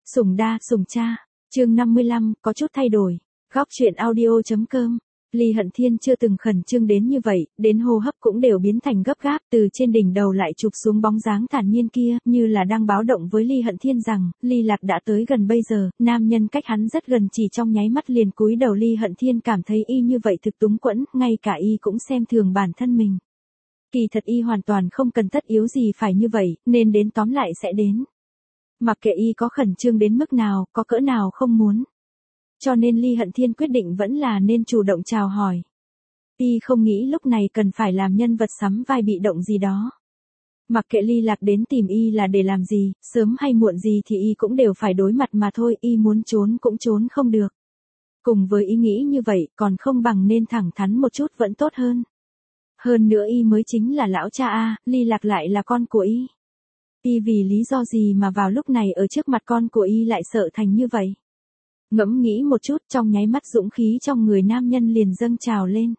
Sủng đa, sủng cha. Chương 55, có chút thay đổi. Góc truyện audio.com. Ly Hận Thiên chưa từng khẩn trương đến như vậy, đến hô hấp cũng đều biến thành gấp gáp, từ trên đỉnh đầu lại chụp xuống bóng dáng thản nhiên kia, như là đang báo động với Ly Hận Thiên rằng, Ly Lạc đã tới gần bây giờ, nam nhân cách hắn rất gần chỉ trong nháy mắt liền cúi đầu. Ly Hận Thiên cảm thấy y như vậy thực túng quẫn, ngay cả y cũng xem thường bản thân mình. Kỳ thật y hoàn toàn không cần tất yếu gì phải như vậy, nên đến tóm lại sẽ đến. Mặc kệ y có khẩn trương đến mức nào, có cỡ nào không muốn. Cho nên Ly Hận Thiên quyết định vẫn là nên chủ động chào hỏi. Y không nghĩ lúc này cần phải làm nhân vật sắm vai bị động gì đó. Mặc kệ Ly Lạc đến tìm y là để làm gì, sớm hay muộn gì thì y cũng đều phải đối mặt mà thôi, y muốn trốn cũng trốn không được. Cùng với ý nghĩ như vậy, còn không bằng nên thẳng thắn một chút vẫn tốt hơn. Hơn nữa y mới chính là lão cha a, Ly Lạc lại là con của y. Y vì lý do gì mà vào lúc này ở trước mặt con của y lại sợ thành như vậy? Ngẫm nghĩ một chút, trong nháy mắt dũng khí trong người nam nhân liền dâng trào lên.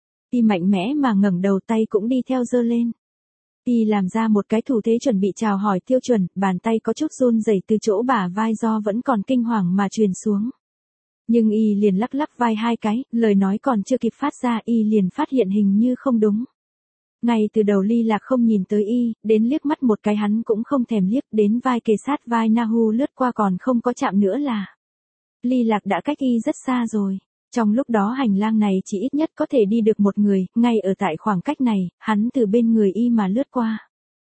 Y mạnh mẽ mà ngẩng đầu, tay cũng đi theo giơ lên. Y làm ra một cái thủ thế chuẩn bị chào hỏi tiêu chuẩn, bàn tay có chút run rẩy từ chỗ bả vai do vẫn còn kinh hoàng mà truyền xuống. Nhưng y liền lắc lắc vai hai cái, lời nói còn chưa kịp phát ra y liền phát hiện hình như không đúng. Ngay từ đầu Ly Lạc không nhìn tới y, đến liếc mắt một cái hắn cũng không thèm liếc, đến vai kề sát vai Nahu lướt qua còn không có chạm nữa là Ly Lạc đã cách y rất xa rồi. Trong lúc đó hành lang này chỉ ít nhất có thể đi được một người, ngay ở tại khoảng cách này, hắn từ bên người y mà lướt qua.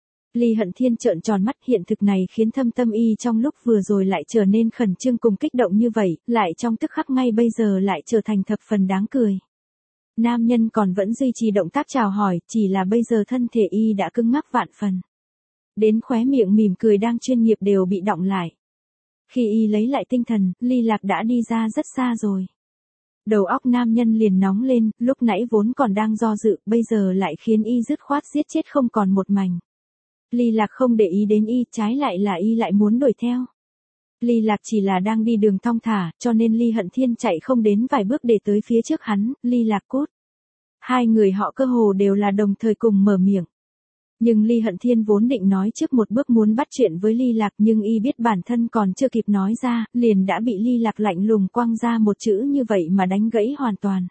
Ly Hận Thiên trợn tròn mắt, hiện thực này khiến thâm tâm y trong lúc vừa rồi lại trở nên khẩn trương cùng kích động như vậy, lại trong tức khắc ngay bây giờ lại trở thành thập phần đáng cười. Nam nhân còn vẫn duy trì động tác chào hỏi, chỉ là bây giờ thân thể y đã cứng ngắc vạn phần. Đến khóe miệng mỉm cười đang chuyên nghiệp đều bị đọng lại. Khi y lấy lại tinh thần, Ly Lạc đã đi ra rất xa rồi. Đầu óc nam nhân liền nóng lên, lúc nãy vốn còn đang do dự, bây giờ lại khiến y dứt khoát giết chết không còn một mảnh. Ly Lạc không để ý đến y, trái lại là y lại muốn đuổi theo. Ly Lạc chỉ là đang đi đường thong thả, cho nên Ly Hận Thiên chạy không đến vài bước để tới phía trước hắn, Ly Lạc cút. Hai người họ cơ hồ đều là đồng thời cùng mở miệng. Nhưng Ly Hận Thiên vốn định nói trước một bước muốn bắt chuyện với Ly Lạc, nhưng y biết bản thân còn chưa kịp nói ra, liền đã bị Ly Lạc lạnh lùng quăng ra một chữ như vậy mà đánh gãy hoàn toàn.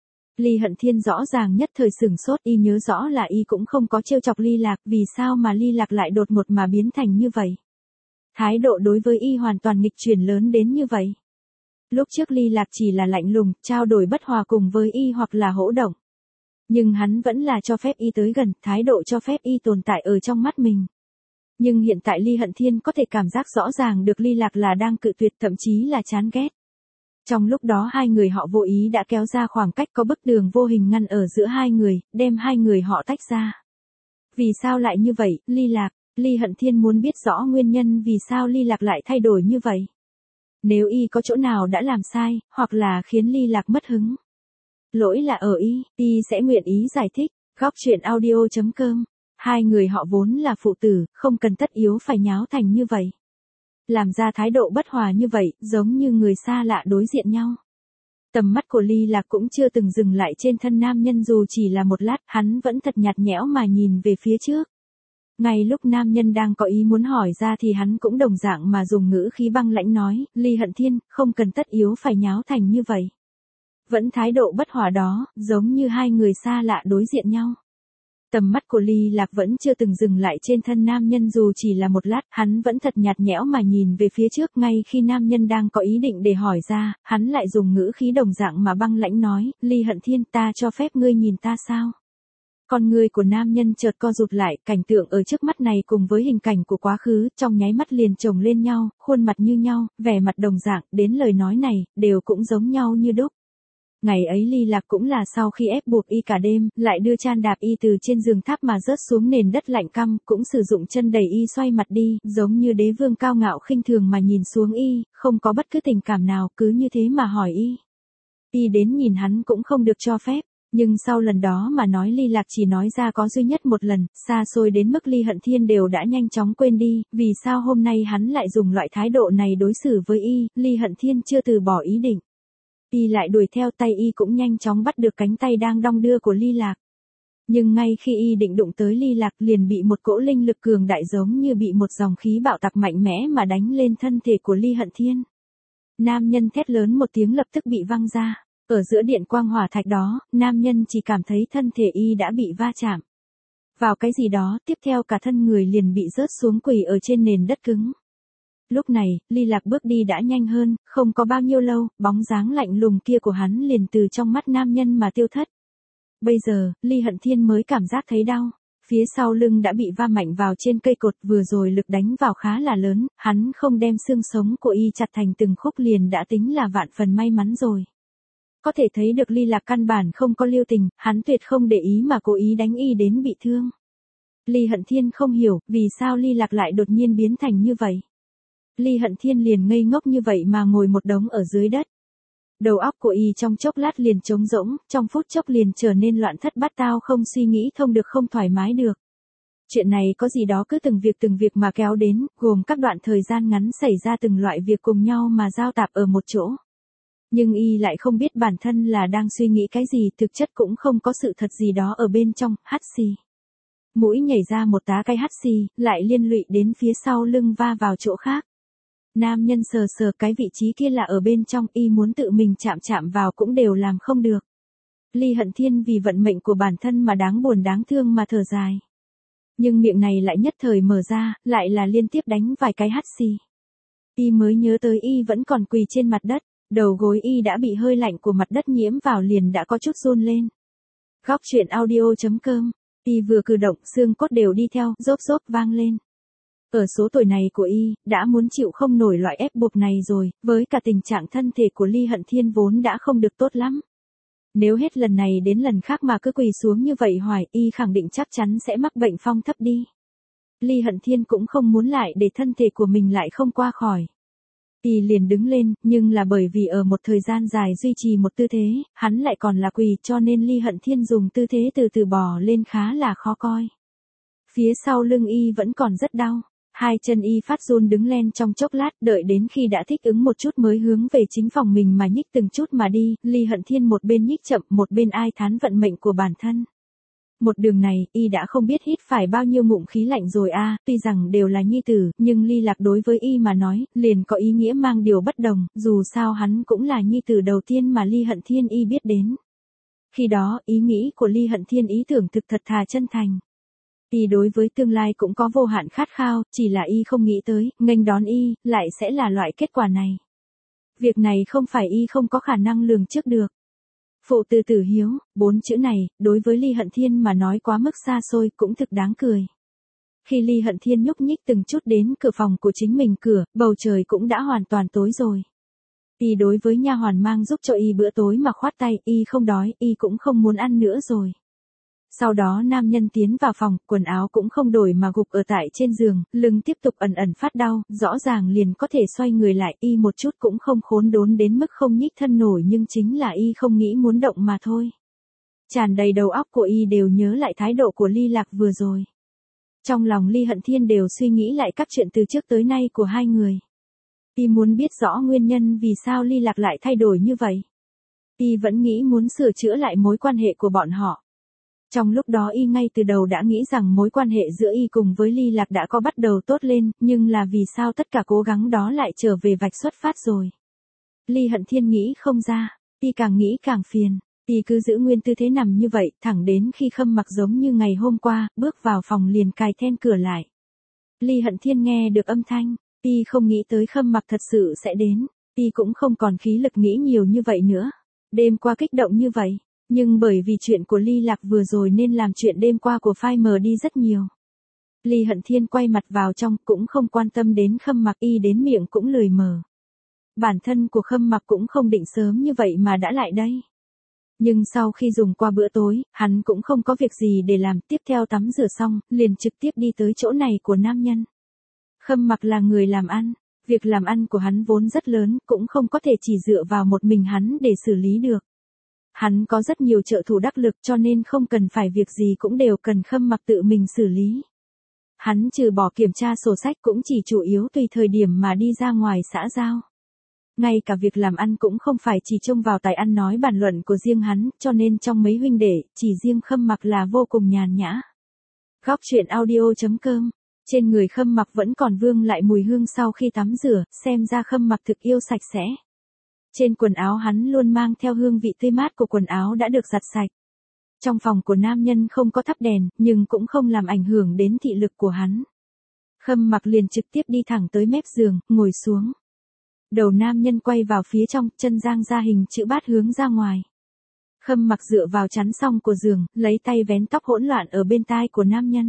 Ly Hận Thiên rõ ràng nhất thời sửng sốt, y nhớ rõ là y cũng không có trêu chọc Ly Lạc, vì sao mà Ly Lạc lại đột ngột mà biến thành như vậy. Thái độ đối với y hoàn toàn nghịch chuyển lớn đến như vậy. Lúc trước Ly Lạc chỉ là lạnh lùng, trao đổi bất hòa cùng với y hoặc là hỗ động. Nhưng hắn vẫn là cho phép y tới gần, thái độ cho phép y tồn tại ở trong mắt mình. Nhưng hiện tại Ly Hận Thiên có thể cảm giác rõ ràng được Ly Lạc là đang cự tuyệt, thậm chí là chán ghét. Trong lúc đó hai người họ vô ý đã kéo ra khoảng cách, có bức tường vô hình ngăn ở giữa hai người, đem hai người họ tách ra. Vì sao lại như vậy, Ly Lạc? Ly Hận Thiên muốn biết rõ nguyên nhân vì sao Ly Lạc lại thay đổi như vậy. Nếu y có chỗ nào đã làm sai, hoặc là khiến Ly Lạc mất hứng. Lỗi là ở y sẽ nguyện ý giải thích. Góc truyện audio.com. Hai người họ vốn là phụ tử, không cần tất yếu phải nháo thành như vậy. Làm ra thái độ bất hòa như vậy, giống như người xa lạ đối diện nhau. Tầm mắt của Ly Lạc cũng chưa từng dừng lại trên thân nam nhân dù chỉ là một lát, hắn vẫn thật nhạt nhẽo mà nhìn về phía trước. Ngay lúc nam nhân đang có ý muốn hỏi ra thì hắn cũng đồng dạng mà dùng ngữ khí băng lãnh nói, Ly Hận Thiên, không cần tất yếu phải nháo thành như vậy. Vẫn thái độ bất hòa đó, giống như hai người xa lạ đối diện nhau. Tầm mắt của Ly Lạc vẫn chưa từng dừng lại trên thân nam nhân dù chỉ là một lát, hắn vẫn thật nhạt nhẽo mà nhìn về phía trước. Ngay khi nam nhân đang có ý định để hỏi ra, hắn lại dùng ngữ khí đồng dạng mà băng lãnh nói, Ly Hận Thiên, ta cho phép ngươi nhìn ta sao? Con người của nam nhân chợt co rụt lại, cảnh tượng ở trước mắt này cùng với hình cảnh của quá khứ, trong nháy mắt liền chồng lên nhau, khuôn mặt như nhau, vẻ mặt đồng dạng, đến lời nói này, đều cũng giống nhau như đúc. Ngày ấy Ly Lạc cũng là sau khi ép buộc y cả đêm, lại đưa chan đạp y từ trên giường tháp mà rớt xuống nền đất lạnh căm, cũng sử dụng chân đẩy y xoay mặt đi, giống như đế vương cao ngạo khinh thường mà nhìn xuống y, không có bất cứ tình cảm nào, cứ như thế mà hỏi y. Y đến nhìn hắn cũng không được cho phép. Nhưng sau lần đó mà nói Ly Lạc chỉ nói ra có duy nhất một lần, xa xôi đến mức Ly Hận Thiên đều đã nhanh chóng quên đi, vì sao hôm nay hắn lại dùng loại thái độ này đối xử với y, Ly Hận Thiên chưa từ bỏ ý định. Y lại đuổi theo, tay y cũng nhanh chóng bắt được cánh tay đang đong đưa của Ly Lạc. Nhưng ngay khi y định đụng tới Ly Lạc liền bị một cỗ linh lực cường đại giống như bị một dòng khí bạo tạc mạnh mẽ mà đánh lên thân thể của Ly Hận Thiên. Nam nhân thét lớn một tiếng lập tức bị văng ra. Ở giữa điện quang hỏa thạch đó, nam nhân chỉ cảm thấy thân thể y đã bị va chạm vào cái gì đó, tiếp theo cả thân người liền bị rớt xuống quỳ ở trên nền đất cứng. Lúc này, Ly Lạc bước đi đã nhanh hơn, không có bao nhiêu lâu, bóng dáng lạnh lùng kia của hắn liền từ trong mắt nam nhân mà tiêu thất. Bây giờ, Ly Hận Thiên mới cảm giác thấy đau. Phía sau lưng đã bị va mạnh vào trên cây cột, vừa rồi lực đánh vào khá là lớn, hắn không đem xương sống của y chặt thành từng khúc liền đã tính là vạn phần may mắn rồi. Có thể thấy được Ly Lạc căn bản không có lưu tình, hắn tuyệt không để ý mà cố ý đánh y đến bị thương. Ly Hận Thiên không hiểu, vì sao Ly Lạc lại đột nhiên biến thành như vậy. Ly Hận Thiên liền ngây ngốc như vậy mà ngồi một đống ở dưới đất. Đầu óc của y trong chốc lát liền trống rỗng, trong phút chốc liền trở nên loạn thất bát tao, không suy nghĩ thông được, không thoải mái được. Chuyện này có gì đó cứ từng việc mà kéo đến, gồm các đoạn thời gian ngắn xảy ra từng loại việc cùng nhau mà giao tạp ở một chỗ. Nhưng y lại không biết bản thân là đang suy nghĩ cái gì, thực chất cũng không có sự thật gì đó ở bên trong, hắt xì. Mũi nhảy ra một tá cái hắt xì, lại liên lụy đến phía sau lưng va vào chỗ khác. Nam nhân sờ sờ cái vị trí kia là ở bên trong, y muốn tự mình chạm vào cũng đều làm không được. Ly Hận Thiên vì vận mệnh của bản thân mà đáng buồn đáng thương mà thở dài. Nhưng miệng này lại nhất thời mở ra, lại là liên tiếp đánh vài cái hắt xì. Y mới nhớ tới y vẫn còn quỳ trên mặt đất, đầu gối y đã bị hơi lạnh của mặt đất nhiễm vào liền đã có chút run lên. Góc truyện audio.com, y vừa cử động xương cốt đều đi theo, rốp vang lên. Ở số tuổi này của y, đã muốn chịu không nổi loại ép buộc này rồi, với cả tình trạng thân thể của Ly Hận Thiên vốn đã không được tốt lắm. Nếu hết lần này đến lần khác mà cứ quỳ xuống như vậy hoài, y khẳng định chắc chắn sẽ mắc bệnh phong thấp đi. Ly Hận Thiên cũng không muốn lại để thân thể của mình lại không qua khỏi. Y liền đứng lên, nhưng là bởi vì ở một thời gian dài duy trì một tư thế, hắn lại còn là quỳ, cho nên Ly Hận Thiên dùng tư thế từ từ bò lên khá là khó coi. Phía sau lưng y vẫn còn rất đau. Hai chân y phát run đứng lên trong chốc lát, đợi đến khi đã thích ứng một chút mới hướng về chính phòng mình mà nhích từng chút mà đi. Ly Hận Thiên một bên nhích chậm, một bên ai thán vận mệnh của bản thân. Một đường này, y đã không biết hít phải bao nhiêu ngụm khí lạnh rồi a. Tuy rằng đều là nhi tử, nhưng Ly Lạc đối với y mà nói, liền có ý nghĩa mang điều bất đồng, dù sao hắn cũng là nhi tử đầu tiên mà Ly Hận Thiên y biết đến. Khi đó, ý nghĩ của Ly Hận Thiên ý tưởng thực thật thà chân thành. Y đối với tương lai cũng có vô hạn khát khao, chỉ là y không nghĩ tới, nghênh đón y, lại sẽ là loại kết quả này. Việc này không phải y không có khả năng lường trước được. Phụ tử tử hiếu, 4 chữ này, đối với Ly Hận Thiên mà nói quá mức xa xôi, cũng thực đáng cười. Khi Ly Hận Thiên nhúc nhích từng chút đến cửa phòng của chính mình cửa, bầu trời cũng đã hoàn toàn tối rồi. Y đối với nha hoàn mang giúp cho y bữa tối mà khoát tay, y không đói, y cũng không muốn ăn nữa rồi. Sau đó nam nhân tiến vào phòng, quần áo cũng không đổi mà gục ở tại trên giường, lưng tiếp tục ẩn phát đau, rõ ràng liền có thể xoay người lại, y một chút cũng không khốn đốn đến mức không nhích thân nổi, nhưng chính là y không nghĩ muốn động mà thôi. Tràn đầy đầu óc của y đều nhớ lại thái độ của Ly Lạc vừa rồi. Trong lòng Ly Hận Thiên đều suy nghĩ lại các chuyện từ trước tới nay của hai người. Y muốn biết rõ nguyên nhân vì sao Ly Lạc lại thay đổi như vậy. Y vẫn nghĩ muốn sửa chữa lại mối quan hệ của bọn họ. Trong lúc đó y ngay từ đầu đã nghĩ rằng mối quan hệ giữa y cùng với Ly Lạc đã có bắt đầu tốt lên, nhưng là vì sao tất cả cố gắng đó lại trở về vạch xuất phát rồi. Ly Hận Thiên nghĩ không ra, y càng nghĩ càng phiền, y cứ giữ nguyên tư thế nằm như vậy, thẳng đến khi Khâm Mặc giống như ngày hôm qua, bước vào phòng liền cài then cửa lại. Ly Hận Thiên nghe được âm thanh, y không nghĩ tới Khâm Mặc thật sự sẽ đến, y cũng không còn khí lực nghĩ nhiều như vậy nữa. Đêm qua kích động như vậy. Nhưng bởi vì chuyện của Ly Lạc vừa rồi nên làm chuyện đêm qua của phai mờ đi rất nhiều. Ly Hận Thiên quay mặt vào trong, cũng không quan tâm đến Khâm Mặc, y đến miệng cũng lười mở. Bản thân của Khâm Mặc cũng không định sớm như vậy mà đã lại đây. Nhưng sau khi dùng qua bữa tối, hắn cũng không có việc gì để làm, tiếp theo tắm rửa xong, liền trực tiếp đi tới chỗ này của nam nhân. Khâm Mặc là người làm ăn, việc làm ăn của hắn vốn rất lớn, cũng không có thể chỉ dựa vào một mình hắn để xử lý được. Hắn có rất nhiều trợ thủ đắc lực cho nên không cần phải việc gì cũng đều cần Khâm Mặc tự mình xử lý. Hắn trừ bỏ kiểm tra sổ sách cũng chỉ chủ yếu tùy thời điểm mà đi ra ngoài xã giao. Ngay cả việc làm ăn cũng không phải chỉ trông vào tài ăn nói bàn luận của riêng hắn, cho nên trong mấy huynh đệ, chỉ riêng Khâm Mặc là vô cùng nhàn nhã. Góc truyện audio.com. Trên người Khâm Mặc vẫn còn vương lại mùi hương sau khi tắm rửa, xem ra Khâm Mặc thực yêu sạch sẽ. Trên quần áo hắn luôn mang theo hương vị tươi mát của quần áo đã được giặt sạch. Trong phòng của nam nhân không có thắp đèn, nhưng cũng không làm ảnh hưởng đến thị lực của hắn. Khâm Mặc liền trực tiếp đi thẳng tới mép giường, ngồi xuống. Đầu nam nhân quay vào phía trong, chân dang ra hình chữ bát hướng ra ngoài. Khâm Mặc dựa vào chắn song của giường, lấy tay vén tóc hỗn loạn ở bên tai của nam nhân.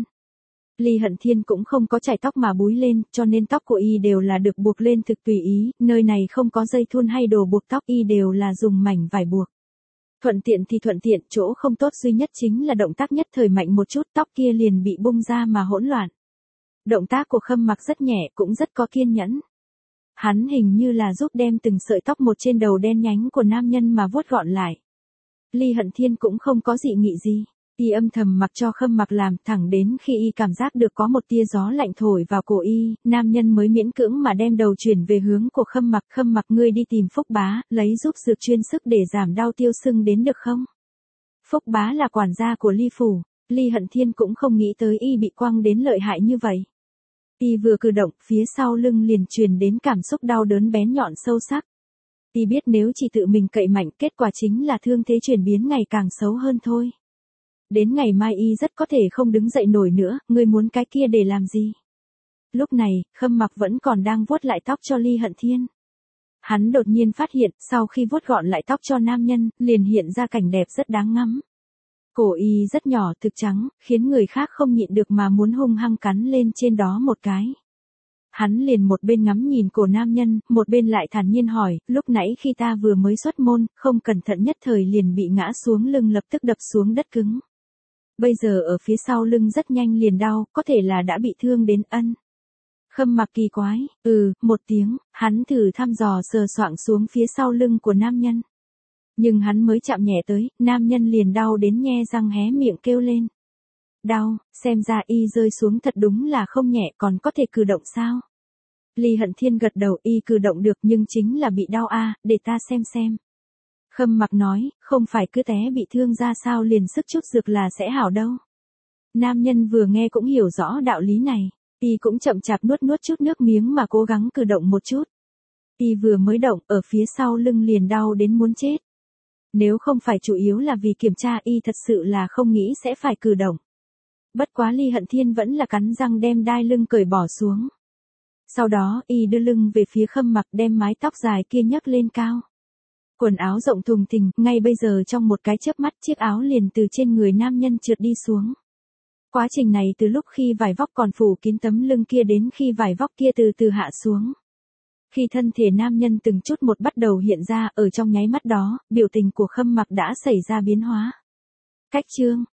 Ly Hận Thiên cũng không có chải tóc mà búi lên, cho nên tóc của y đều là được buộc lên thực tùy ý, nơi này không có dây thun hay đồ buộc tóc, y đều là dùng mảnh vải buộc. Thuận tiện thì thuận tiện, chỗ không tốt duy nhất chính là động tác nhất thời mạnh một chút, tóc kia liền bị bung ra mà hỗn loạn. Động tác của Khâm Mặc rất nhẹ, cũng rất có kiên nhẫn. Hắn hình như là giúp đem từng sợi tóc một trên đầu đen nhánh của nam nhân mà vuốt gọn lại. Ly Hận Thiên cũng không có dị nghị gì. Y âm thầm mặc cho Khâm Mặc làm, thẳng đến khi y cảm giác được có một tia gió lạnh thổi vào cổ y, nam nhân mới miễn cưỡng mà đem đầu chuyển về hướng của Khâm Mặc. Khâm Mặc, ngươi đi tìm Phúc Bá, lấy giúp dược chuyên sức để giảm đau tiêu sưng đến được không? Phúc Bá là quản gia của Ly phủ. Ly Hận Thiên cũng không nghĩ tới y bị quăng đến lợi hại như vậy. Y vừa cử động, phía sau lưng liền truyền đến cảm xúc đau đớn bén nhọn sâu sắc. Y biết nếu chỉ tự mình cậy mạnh, kết quả chính là thương thế chuyển biến ngày càng xấu hơn thôi. Đến ngày mai y rất có thể không đứng dậy nổi nữa, ngươi muốn cái kia để làm gì? Lúc này, Khâm Mặc vẫn còn đang vuốt lại tóc cho Ly Hận Thiên. Hắn đột nhiên phát hiện, sau khi vuốt gọn lại tóc cho nam nhân, liền hiện ra cảnh đẹp rất đáng ngắm. Cổ y rất nhỏ, thực trắng, khiến người khác không nhịn được mà muốn hung hăng cắn lên trên đó một cái. Hắn liền một bên ngắm nhìn cổ nam nhân, một bên lại thản nhiên hỏi, lúc nãy khi ta vừa mới xuất môn, không cẩn thận nhất thời liền bị ngã xuống lưng lập tức đập xuống đất cứng. Bây giờ ở phía sau lưng rất nhanh liền đau, có thể là đã bị thương đến ân. Khâm Mặc kỳ quái, một tiếng, hắn thử thăm dò sờ soạng xuống phía sau lưng của nam nhân. Nhưng hắn mới chạm nhẹ tới, nam nhân liền đau đến nhe răng hé miệng kêu lên. Đau, xem ra y rơi xuống thật đúng là không nhẹ, còn có thể cử động sao? Ly Hận Thiên gật đầu, y cử động được nhưng chính là bị đau a, để ta xem. Khâm Mặc nói, không phải cứ té bị thương ra sao liền sức chút dược là sẽ hảo đâu. Nam nhân vừa nghe cũng hiểu rõ đạo lý này, y cũng chậm chạp nuốt chút nước miếng mà cố gắng cử động một chút. Y vừa mới động, ở phía sau lưng liền đau đến muốn chết. Nếu không phải chủ yếu là vì kiểm tra, y thật sự là không nghĩ sẽ phải cử động. Bất quá Ly Hận Thiên vẫn là cắn răng đem đai lưng cởi bỏ xuống. Sau đó, y đưa lưng về phía Khâm Mặc, đem mái tóc dài kia nhấc lên cao. Quần áo rộng thùng thình, ngay bây giờ trong một cái chớp mắt chiếc áo liền từ trên người nam nhân trượt đi xuống. Quá trình này từ lúc khi vải vóc còn phủ kín tấm lưng kia đến khi vải vóc kia từ từ hạ xuống. Khi thân thể nam nhân từng chút một bắt đầu hiện ra, ở trong nháy mắt đó, biểu tình của Khâm Mặc đã xảy ra biến hóa. Cách chương